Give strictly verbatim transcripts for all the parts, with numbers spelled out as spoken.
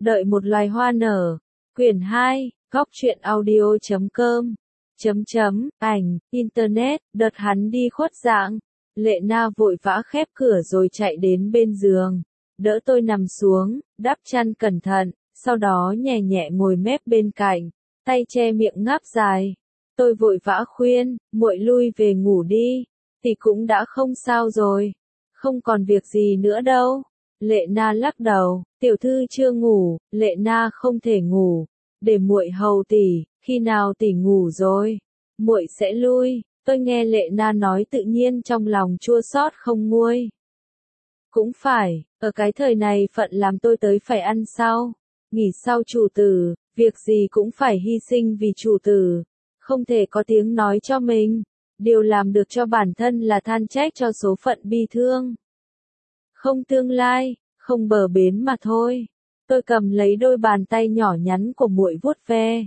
Đợi một loài hoa nở. Quyển hai, góc truyện audio chấm com. Chấm chấm, ảnh, internet, đợt hắn đi khuất dạng. Lệ Na vội vã khép cửa rồi chạy đến bên giường. Đỡ tôi nằm xuống, đắp chăn cẩn thận, sau đó nhẹ nhẹ ngồi mép bên cạnh, tay che miệng ngáp dài. Tôi vội vã khuyên, muội lui về ngủ đi, thì cũng đã không sao rồi. Không còn việc gì nữa đâu. Lệ Na lắc đầu, tiểu thư chưa ngủ, Lệ Na không thể ngủ. Để muội hầu tỷ, khi nào tỷ ngủ rồi, muội sẽ lui. Tôi nghe Lệ Na nói tự nhiên trong lòng chua xót không nguôi. Cũng phải, ở cái thời này phận làm tôi tới phải ăn sau, nghỉ sau chủ tử, việc gì cũng phải hy sinh vì chủ tử, không thể có tiếng nói cho mình, điều làm được cho bản thân là than trách cho số phận bi thương. Không tương lai, không bờ bến mà thôi. Tôi cầm lấy đôi bàn tay nhỏ nhắn của muội vuốt ve.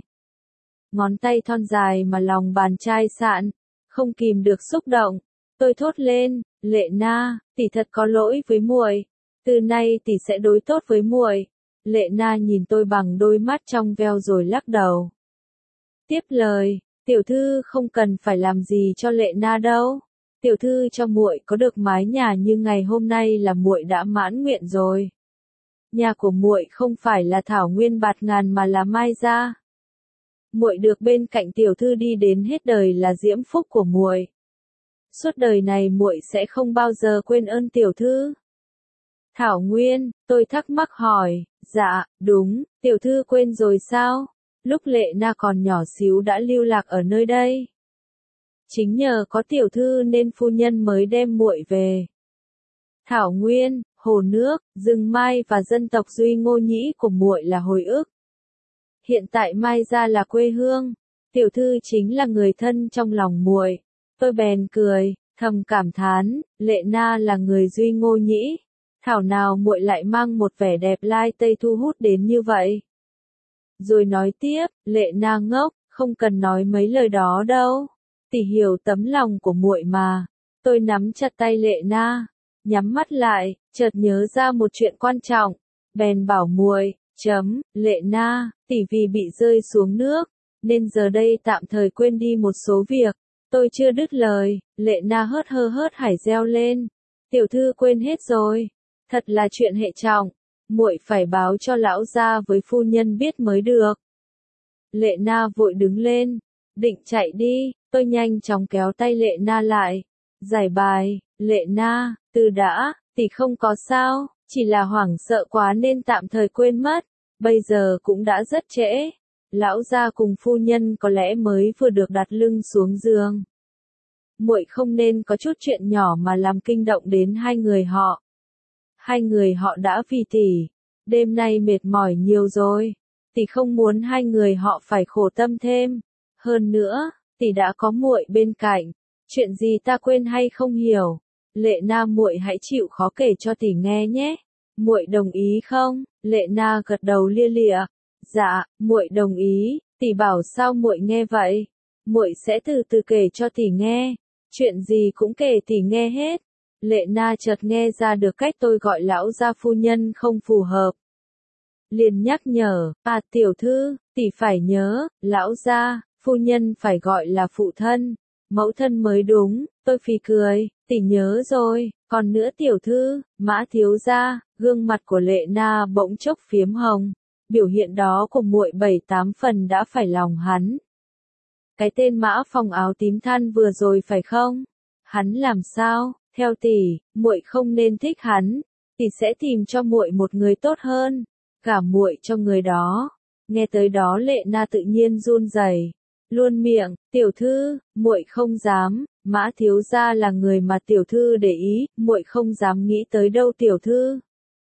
Ngón tay thon dài mà lòng bàn chai sạn, không kìm được xúc động. Tôi thốt lên, Lệ Na, tỷ thật có lỗi với muội. Từ nay tỷ sẽ đối tốt với muội. Lệ Na nhìn tôi bằng đôi mắt trong veo rồi lắc đầu. Tiếp lời, tiểu thư không cần phải làm gì cho Lệ Na đâu. Tiểu thư cho muội có được mái nhà như ngày hôm nay là muội đã mãn nguyện rồi. Nhà của muội không phải là thảo nguyên bạt ngàn mà là Mai gia. Muội được bên cạnh tiểu thư đi đến hết đời là diễm phúc của muội. Suốt đời này muội sẽ không bao giờ quên ơn tiểu thư. Thảo nguyên, tôi thắc mắc hỏi, dạ, đúng, tiểu thư quên rồi sao? Lúc Lệ Na còn nhỏ xíu đã lưu lạc ở nơi đây. Chính nhờ có tiểu thư nên phu nhân mới đem muội về. Thảo nguyên, hồ nước, rừng mai và dân tộc Duy Ngô Nhĩ của muội là hồi ức. Hiện tại Mai gia là quê hương, tiểu thư chính là người thân trong lòng muội. Tôi bèn cười, thầm cảm thán, Lệ Na là người Duy Ngô Nhĩ, thảo nào muội lại mang một vẻ đẹp lai tây thu hút đến như vậy. Rồi nói tiếp, Lệ Na ngốc, không cần nói mấy lời đó đâu, tỷ hiểu tấm lòng của muội mà. Tôi nắm chặt tay Lệ Na, nhắm mắt lại, chợt nhớ ra một chuyện quan trọng, bèn bảo muội, chấm, Lệ Na, tỷ vì bị rơi xuống nước, nên giờ đây tạm thời quên đi một số việc. Tôi chưa đứt lời, Lệ Na hớt hơ hớt hải reo lên. Tiểu thư quên hết rồi, thật là chuyện hệ trọng, muội phải báo cho lão gia với phu nhân biết mới được. Lệ Na vội đứng lên, định chạy đi, tôi nhanh chóng kéo tay Lệ Na lại. Giải bài, Lệ Na, từ đã, tỷ không có sao, chỉ là hoảng sợ quá nên tạm thời quên mất, bây giờ cũng đã rất trễ. Lão gia cùng phu nhân có lẽ mới vừa được đặt lưng xuống giường. Muội không nên có chút chuyện nhỏ mà làm kinh động đến hai người họ. Hai người họ đã vì tỷ, đêm nay mệt mỏi nhiều rồi, tỷ không muốn hai người họ phải khổ tâm thêm. Hơn nữa, tỷ đã có muội bên cạnh, chuyện gì ta quên hay không hiểu. Lệ Na muội hãy chịu khó kể cho tỷ nghe nhé. Muội đồng ý không? Lệ Na gật đầu lia lịa. Dạ, muội đồng ý, tỷ bảo sao muội nghe vậy? Muội sẽ từ từ kể cho tỷ nghe, chuyện gì cũng kể tỷ nghe hết. Lệ Na chợt nghe ra được cách tôi gọi lão gia phu nhân không phù hợp. Liền nhắc nhở, à tiểu thư, tỷ phải nhớ, lão gia, phu nhân phải gọi là phụ thân, mẫu thân mới đúng. Tôi phì cười, tỷ nhớ rồi, còn nữa tiểu thư, Mã thiếu gia. Gương mặt của Lệ Na bỗng chốc phiếm hồng. Biểu hiện đó của muội bảy tám phần đã phải lòng hắn. Cái tên Mã Phong áo tím than vừa rồi phải không? Hắn làm sao? Theo tỷ, muội không nên thích hắn, tỷ sẽ tìm cho muội một người tốt hơn, gả muội cho người đó. Nghe tới đó Lệ Na tự nhiên run rẩy, luôn miệng, tiểu thư, muội không dám, Mã thiếu gia là người mà tiểu thư để ý, muội không dám nghĩ tới đâu tiểu thư.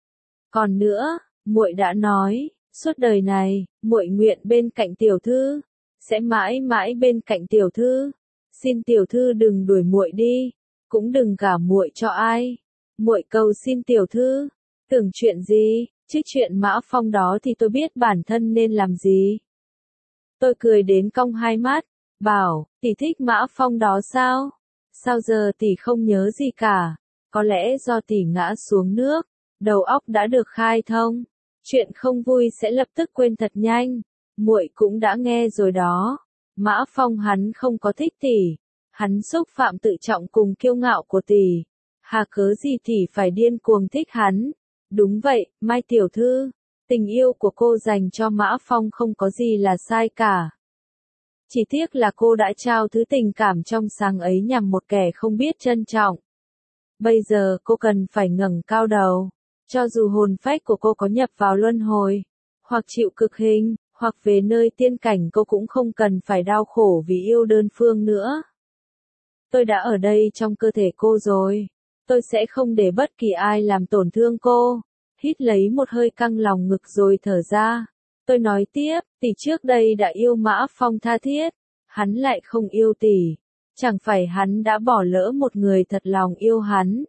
Còn nữa, muội đã nói, suốt đời này, muội nguyện bên cạnh tiểu thư, sẽ mãi mãi bên cạnh tiểu thư. Xin tiểu thư đừng đuổi muội đi, cũng đừng gả muội cho ai. Muội cầu xin tiểu thư. Tưởng chuyện gì, chứ chuyện Mã Phong đó thì tôi biết bản thân nên làm gì. Tôi cười đến cong hai mắt, bảo, tỷ thích Mã Phong đó sao? Sao giờ tỷ không nhớ gì cả? Có lẽ do tỷ ngã xuống nước, đầu óc đã được khai thông. Chuyện không vui sẽ lập tức quên thật nhanh. Muội cũng đã nghe rồi đó. Mã Phong hắn không có thích tỷ. Hắn xúc phạm tự trọng cùng kiêu ngạo của tỷ. Hà cớ gì tỷ phải điên cuồng thích hắn. Đúng vậy, Mai tiểu thư. Tình yêu của cô dành cho Mã Phong không có gì là sai cả. Chỉ tiếc là cô đã trao thứ tình cảm trong sáng ấy nhằm một kẻ không biết trân trọng. Bây giờ cô cần phải ngẩng cao đầu. Cho dù hồn phách của cô có nhập vào luân hồi, hoặc chịu cực hình, hoặc về nơi tiên cảnh, cô cũng không cần phải đau khổ vì yêu đơn phương nữa. Tôi đã ở đây trong cơ thể cô rồi. Tôi sẽ không để bất kỳ ai làm tổn thương cô. Hít lấy một hơi căng lòng ngực rồi thở ra. Tôi nói tiếp, tỷ trước đây đã yêu Mã Phong tha thiết. Hắn lại không yêu tỷ. Chẳng phải hắn đã bỏ lỡ một người thật lòng yêu hắn.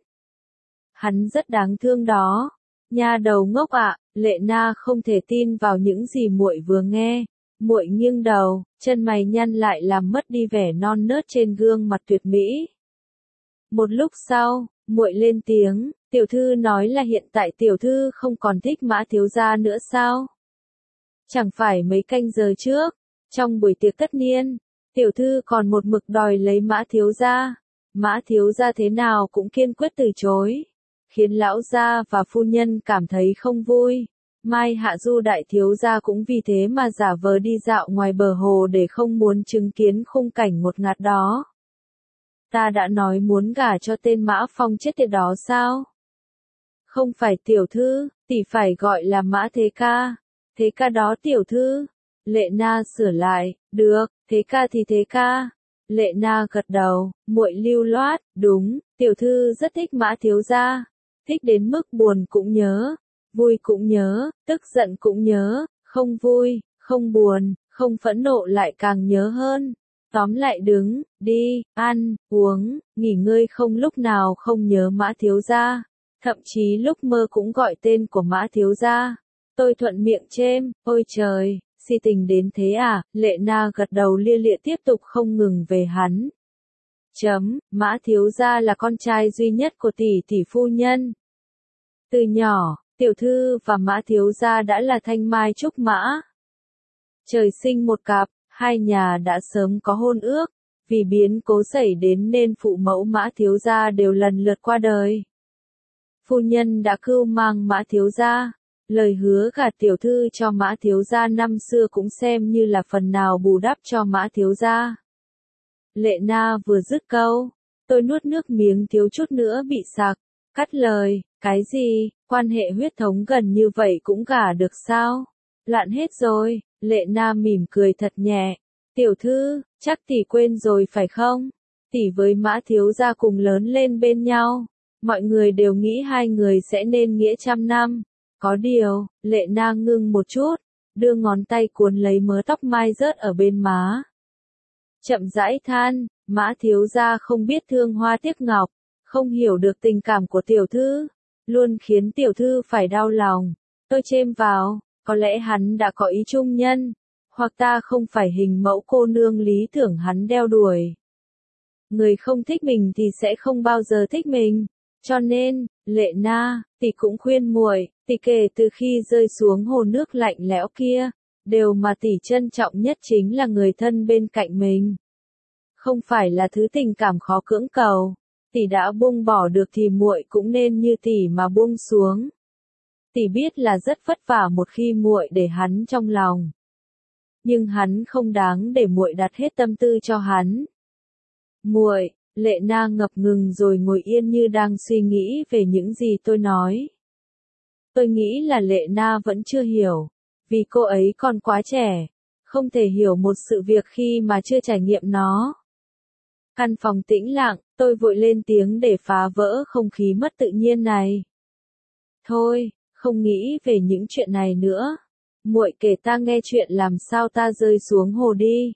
Hắn rất đáng thương đó. Nha đầu ngốc ạ, Lệ Na không thể tin vào những gì muội vừa nghe. Muội nghiêng đầu, chân mày nhăn lại làm mất đi vẻ non nớt trên gương mặt tuyệt mỹ. Một lúc sau, muội lên tiếng, tiểu thư nói là hiện tại tiểu thư không còn thích Mã thiếu gia nữa sao? Chẳng phải mấy canh giờ trước, trong buổi tiệc tất niên, tiểu thư còn một mực đòi lấy Mã thiếu gia. Mã thiếu gia thế nào cũng kiên quyết từ chối, khiến lão gia và phu nhân cảm thấy không vui. Mai Hạ Du đại thiếu gia cũng vì thế mà giả vờ đi dạo ngoài bờ hồ để không muốn chứng kiến khung cảnh ngột ngạt đó. Ta đã nói muốn gả cho tên Mã Phong chết tiệt đó sao? Không phải tiểu thư, tỷ phải gọi là Mã Thế Ca. Thế Ca đó tiểu thư. Lệ Na sửa lại, được, Thế Ca thì Thế Ca. Lệ Na gật đầu, muội lưu loát, đúng, tiểu thư rất thích Mã thiếu gia. Thích đến mức buồn cũng nhớ, vui cũng nhớ, tức giận cũng nhớ, không vui, không buồn, không phẫn nộ lại càng nhớ hơn. Tóm lại đứng, đi, ăn, uống, nghỉ ngơi không lúc nào không nhớ Mã thiếu gia. Thậm chí lúc mơ cũng gọi tên của Mã thiếu gia. Tôi thuận miệng chêm, ôi trời, si tình đến thế à? Lệ Na gật đầu lia lịa tiếp tục không ngừng về hắn. Chấm, Mã thiếu gia là con trai duy nhất của tỷ tỷ phu nhân. Từ nhỏ, tiểu thư và Mã thiếu gia đã là thanh mai trúc mã. Trời sinh một cặp, hai nhà đã sớm có hôn ước, vì biến cố xảy đến nên phụ mẫu Mã thiếu gia đều lần lượt qua đời. Phu nhân đã cưu mang Mã thiếu gia, lời hứa gả tiểu thư cho Mã thiếu gia năm xưa cũng xem như là phần nào bù đắp cho Mã thiếu gia. Lệ Na vừa dứt câu, tôi nuốt nước miếng thiếu chút nữa bị sặc, cắt lời, cái gì, quan hệ huyết thống gần như vậy cũng gả được sao? Loạn hết rồi. Lệ Na mỉm cười thật nhẹ, tiểu thư, chắc tỷ quên rồi phải không? Tỷ với Mã thiếu gia cùng lớn lên bên nhau, mọi người đều nghĩ hai người sẽ nên nghĩa trăm năm. Có điều, Lệ Na ngưng một chút, đưa ngón tay cuốn lấy mớ tóc mai rớt ở bên má. Chậm rãi than, Mã thiếu gia không biết thương hoa tiếc ngọc, không hiểu được tình cảm của tiểu thư, luôn khiến tiểu thư phải đau lòng. Tôi chêm vào, có lẽ hắn đã có ý trung nhân, hoặc ta không phải hình mẫu cô nương lý tưởng hắn đeo đuổi. Người không thích mình thì sẽ không bao giờ thích mình, cho nên, Lệ Na, tỷ cũng khuyên muội, tỷ kể từ khi rơi xuống hồ nước lạnh lẽo kia, đều mà tỷ trân trọng nhất chính là người thân bên cạnh mình. Không phải là thứ tình cảm khó cưỡng cầu, tỷ đã buông bỏ được thì muội cũng nên như tỷ mà buông xuống. Tỷ biết là rất vất vả một khi muội để hắn trong lòng, nhưng hắn không đáng để muội đặt hết tâm tư cho hắn. Muội, Lệ Na ngập ngừng rồi ngồi yên như đang suy nghĩ về những gì tôi nói. Tôi nghĩ là Lệ Na vẫn chưa hiểu, vì cô ấy còn quá trẻ, không thể hiểu một sự việc khi mà chưa trải nghiệm nó. Căn phòng tĩnh lặng, tôi vội lên tiếng để phá vỡ không khí mất tự nhiên này. Thôi, không nghĩ về những chuyện này nữa. Muội kể ta nghe chuyện làm sao ta rơi xuống hồ đi.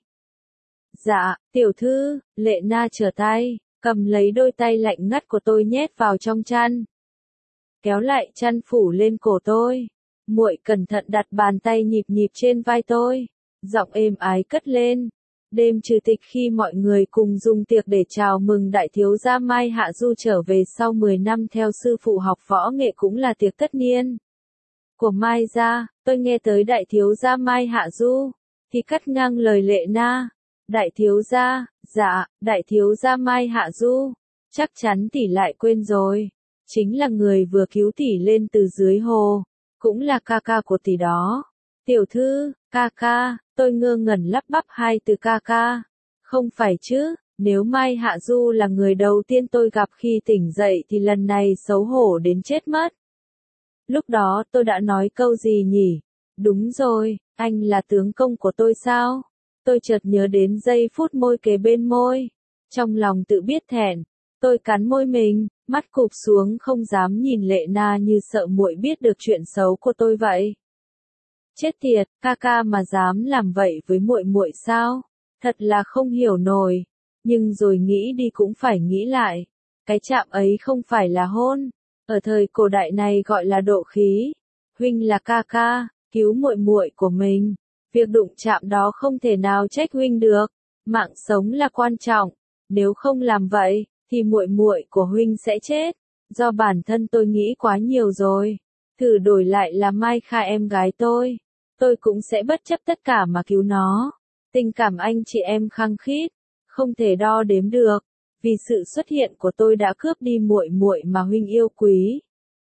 Dạ, tiểu thư. Lệ Na trở tay, cầm lấy đôi tay lạnh ngắt của tôi nhét vào trong chăn. Kéo lại chăn phủ lên cổ tôi. Muội cẩn thận đặt bàn tay nhịp nhịp trên vai tôi. Giọng êm ái cất lên. Đêm trừ tịch khi mọi người cùng dùng tiệc để chào mừng đại thiếu gia Mai Hạ Du trở về sau mười năm theo sư phụ học võ nghệ cũng là tiệc tất niên. của Mai gia, tôi nghe tới đại thiếu gia Mai Hạ Du, thì cắt ngang lời Lệ Na. Đại thiếu gia, dạ, đại thiếu gia Mai Hạ Du, chắc chắn tỷ lại quên rồi. Chính là người vừa cứu tỷ lên từ dưới hồ, cũng là ca ca của tỷ đó. Tiểu thư, ca ca, tôi ngơ ngẩn lắp bắp hai từ ca ca. Không phải chứ, nếu Mai Hạ Du là người đầu tiên tôi gặp khi tỉnh dậy thì lần này xấu hổ đến chết mất. Lúc đó tôi đã nói câu gì nhỉ? Đúng rồi, anh là tướng công của tôi sao? Tôi chợt nhớ đến giây phút môi kề bên môi. Trong lòng tự biết thẹn, tôi cắn môi mình, mắt cụp xuống không dám nhìn Lệ Na như sợ muội biết được chuyện xấu của tôi vậy. Chết tiệt, ca ca mà dám làm vậy với muội muội sao? Thật là không hiểu nổi. Nhưng rồi nghĩ đi cũng phải nghĩ lại. Cái chạm ấy không phải là hôn. Ở thời cổ đại này gọi là độ khí. Huynh là ca ca, cứu muội muội của mình. Việc đụng chạm đó không thể nào trách huynh được. Mạng sống là quan trọng. Nếu không làm vậy, thì muội muội của huynh sẽ chết. Do bản thân tôi nghĩ quá nhiều rồi. Thử đổi lại là Mai Kha em gái tôi. Tôi cũng sẽ bất chấp tất cả mà cứu nó. Tình cảm anh chị em khăng khít, không thể đo đếm được. Vì sự xuất hiện của tôi đã cướp đi muội muội mà huynh yêu quý.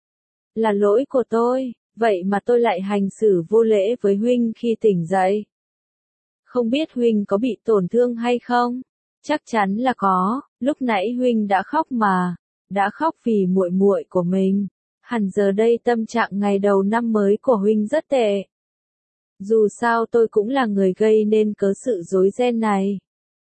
Là lỗi của tôi, vậy mà tôi lại hành xử vô lễ với huynh khi tỉnh dậy. Không biết huynh có bị tổn thương hay không? Chắc chắn là có, lúc nãy huynh đã khóc mà, đã khóc vì muội muội của mình. Hẳn giờ đây tâm trạng ngày đầu năm mới của huynh rất tệ. Dù sao tôi cũng là người gây nên cớ sự rối ren này.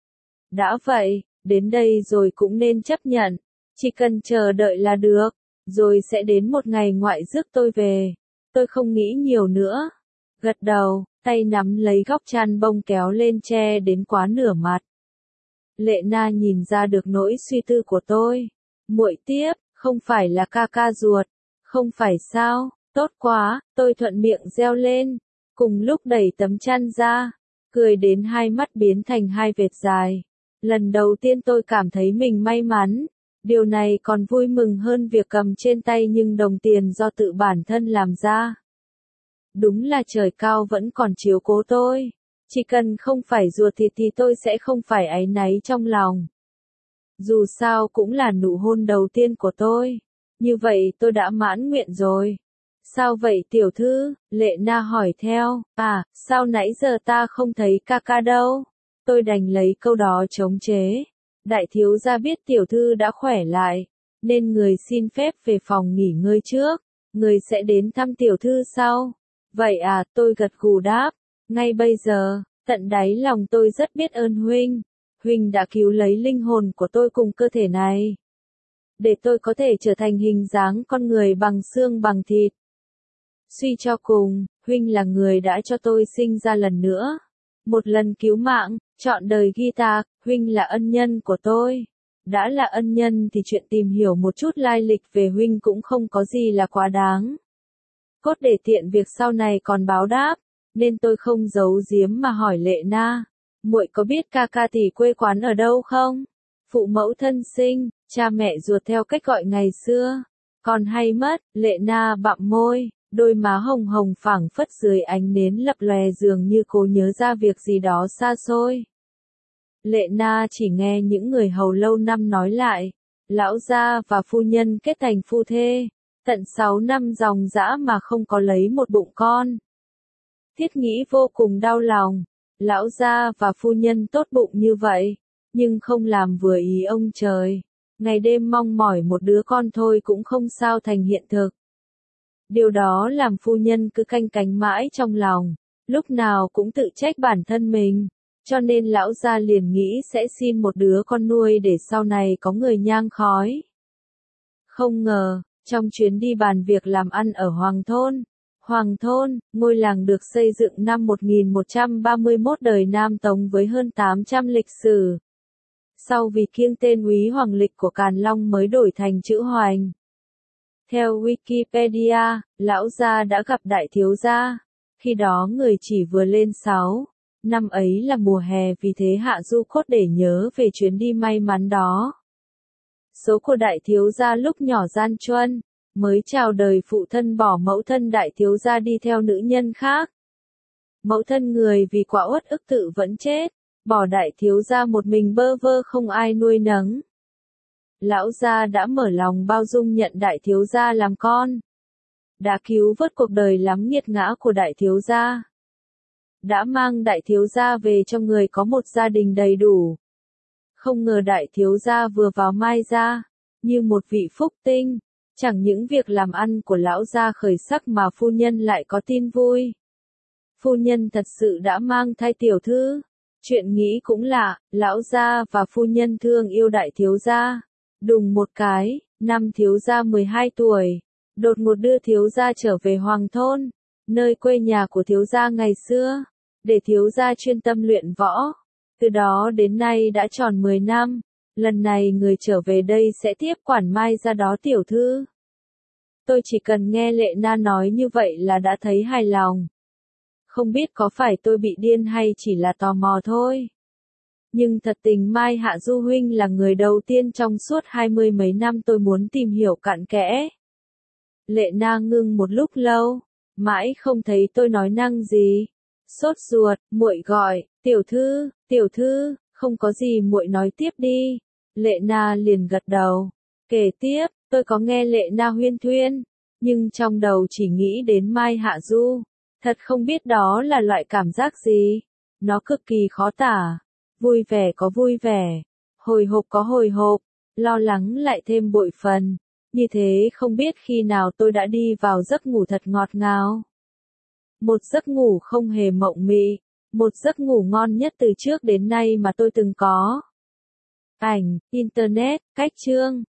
Đã vậy, đến đây rồi cũng nên chấp nhận, chỉ cần chờ đợi là được, rồi sẽ đến một ngày ngoại rước tôi về. Tôi không nghĩ nhiều nữa. Gật đầu, tay nắm lấy góc chăn bông kéo lên che đến quá nửa mặt. Lệ Na nhìn ra được nỗi suy tư của tôi. Muội tiếp, không phải là ca ca ruột, không phải sao, tốt quá, tôi thuận miệng reo lên, cùng lúc đẩy tấm chăn ra, cười đến hai mắt biến thành hai vệt dài. Lần đầu tiên tôi cảm thấy mình may mắn, điều này còn vui mừng hơn việc cầm trên tay nhưng đồng tiền do tự bản thân làm ra. Đúng là trời cao vẫn còn chiếu cố tôi. Chỉ cần không phải ruột thịt thì tôi sẽ không phải áy náy trong lòng. Dù sao cũng là nụ hôn đầu tiên của tôi. Như vậy tôi đã mãn nguyện rồi. Sao vậy tiểu thư? Lệ Na hỏi theo. À, sao nãy giờ ta không thấy ca ca đâu? Tôi đành lấy câu đó chống chế. Đại thiếu gia biết tiểu thư đã khỏe lại, nên người xin phép về phòng nghỉ ngơi trước. Người sẽ đến thăm tiểu thư sau. Vậy à, tôi gật gù đáp. Ngay bây giờ, tận đáy lòng tôi rất biết ơn huynh. Huynh đã cứu lấy linh hồn của tôi cùng cơ thể này, để tôi có thể trở thành hình dáng con người bằng xương bằng thịt. Suy cho cùng, huynh là người đã cho tôi sinh ra lần nữa. Một lần cứu mạng, trọn đời guitar, huynh là ân nhân của tôi. Đã là ân nhân thì chuyện tìm hiểu một chút lai lịch về huynh cũng không có gì là quá đáng. Cốt để tiện việc sau này còn báo đáp, nên tôi không giấu giếm mà hỏi Lệ Na. Muội có biết ca ca tỷ quê quán ở đâu không? Phụ mẫu thân sinh, cha mẹ ruột theo cách gọi ngày xưa. Còn hay mất, Lệ Na bặm môi, đôi má hồng hồng phảng phất dưới ánh nến lập lòe dường như cô nhớ ra việc gì đó xa xôi. Lệ Na chỉ nghe những người hầu lâu năm nói lại, lão gia và phu nhân kết thành phu thê, tận sáu năm dòng dã mà không có lấy một bụng con. Thiết nghĩ vô cùng đau lòng, lão gia và phu nhân tốt bụng như vậy, nhưng không làm vừa ý ông trời. Ngày đêm mong mỏi một đứa con thôi cũng không sao thành hiện thực. Điều đó làm phu nhân cứ canh cánh mãi trong lòng, lúc nào cũng tự trách bản thân mình, cho nên lão gia liền nghĩ sẽ xin một đứa con nuôi để sau này có người nhang khói. Không ngờ, trong chuyến đi bàn việc làm ăn ở Hoàng Thôn, Hoàng Thôn, ngôi làng được xây dựng năm một nghìn một trăm ba mươi mốt đời Nam Tống với hơn tám trăm lịch sử. Sau vì kiêng tên úy hoàng lịch của Càn Long mới đổi thành chữ Hoành. Theo Wikipedia, lão gia đã gặp đại thiếu gia. Khi đó người chỉ vừa lên sáu. Năm ấy là mùa hè vì thế Hạ Du cốt để nhớ về chuyến đi may mắn đó. Số của đại thiếu gia lúc nhỏ gian truân, Mới chào đời phụ thân bỏ mẫu thân đại thiếu gia đi theo nữ nhân khác. Mẫu thân người vì quá uất ức tự vẫn chết, bỏ đại thiếu gia một mình bơ vơ không ai nuôi nấng. Lão gia đã mở lòng bao dung nhận đại thiếu gia làm con. Đã cứu vớt cuộc đời lắm nghiệt ngã của đại thiếu gia. Đã mang đại thiếu gia về cho người có một gia đình đầy đủ. Không ngờ đại thiếu gia vừa vào Mai gia, như một vị phúc tinh, chẳng những việc làm ăn của lão gia khởi sắc mà phu nhân lại có tin vui. Phu nhân thật sự đã mang thai tiểu thư. Chuyện nghĩ cũng lạ, lão gia và phu nhân thương yêu đại thiếu gia. Đùng một cái, năm thiếu gia mười hai tuổi, đột ngột đưa thiếu gia trở về Hoàng thôn, nơi quê nhà của thiếu gia ngày xưa, để thiếu gia chuyên tâm luyện võ. Từ đó đến nay đã tròn mười năm, lần này người trở về đây sẽ tiếp quản Mai gia đó tiểu thư. Tôi chỉ cần nghe Lệ Na nói như vậy là đã thấy hài lòng. Không biết có phải tôi bị điên hay chỉ là tò mò thôi. Nhưng thật tình Mai Hạ Du huynh là người đầu tiên trong suốt hai mươi mấy năm tôi muốn tìm hiểu cặn kẽ. Lệ Na ngưng một lúc lâu, mãi không thấy tôi nói năng gì. Sốt ruột, muội gọi, tiểu thư, tiểu thư, không có gì muội nói tiếp đi. Lệ Na liền gật đầu. Kể tiếp, tôi có nghe Lệ Na huyên thuyên, nhưng trong đầu chỉ nghĩ đến Mai Hạ Du. Thật không biết đó là loại cảm giác gì. Nó cực kỳ khó tả. Vui vẻ có vui vẻ, hồi hộp có hồi hộp, lo lắng lại thêm bội phần. Như thế không biết khi nào tôi đã đi vào giấc ngủ thật ngọt ngào. Một giấc ngủ không hề mộng mị, một giấc ngủ ngon nhất từ trước đến nay mà tôi từng có. Ảnh, Internet, cách chương.